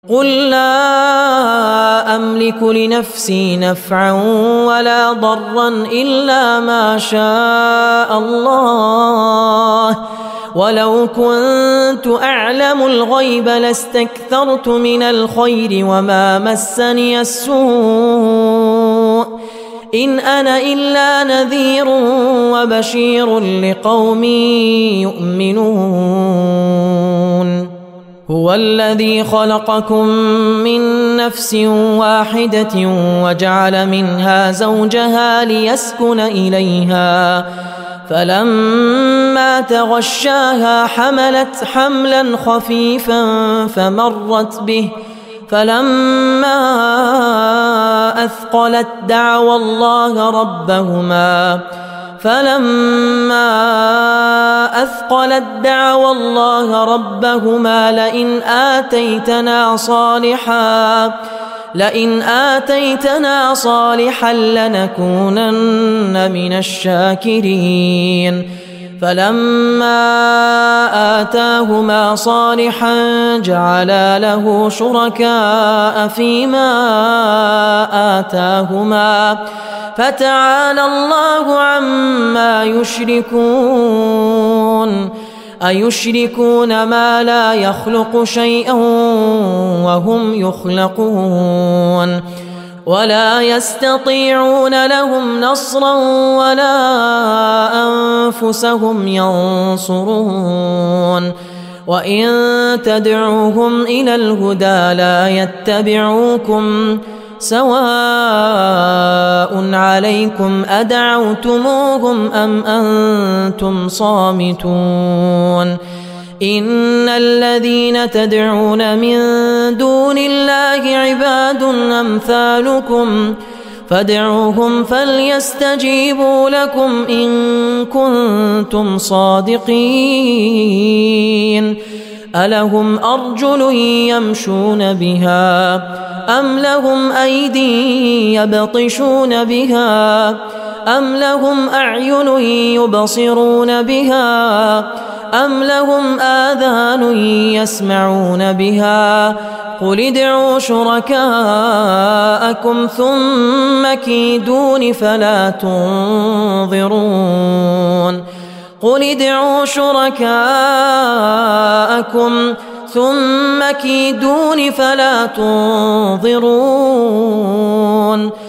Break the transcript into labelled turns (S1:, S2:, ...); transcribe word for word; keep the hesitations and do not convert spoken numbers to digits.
S1: قل لا أملك لنفسي نفعا ولا ضرا إلا ما شاء الله ولو كنت أعلم الغيب لاستكثرت من الخير وما مسني السوء إن أنا إلا نذير وبشير لقوم يؤمنون هو الذي خلقكم من نفس واحدة وجعل منها زوجها ليسكن إليها فلما تغشاها حملت حملا خفيفا فمرت به فلما أثقلت دعوا الله ربهما فلما أثقلت دعوا الله ربهما لئن آتيتنا صالحا لئن آتيتنا صالحا لنكونن من الشاكرين فلما آتاهما صالحا جعلا له شركاء فيما آتاهما فتعالى الله عما يشركون أيشركون ما لا يخلق شيئا وهم يخلقون ولا يستطيعون لهم نصرا ولا أنفسهم ينصرون وإن تدعوهم إلى الهدى لا يتبعوكم سواء عليكم أدعوتموهم أم أنتم صامتون إن الذين تدعون من دون الله عباد أمثالكم فادعوهم فليستجيبوا لكم إن كنتم صادقين ألهم أرجل يمشون بها أم لهم أيدي يبطشون بها أم لهم أعين يبصرون بها أم لهم آذان يسمعون بها قل ادعوا شركاءكم ثم كيدون فلا تنظرون قل ادعوا شركاءكم ثم كيدون فلا تنظرون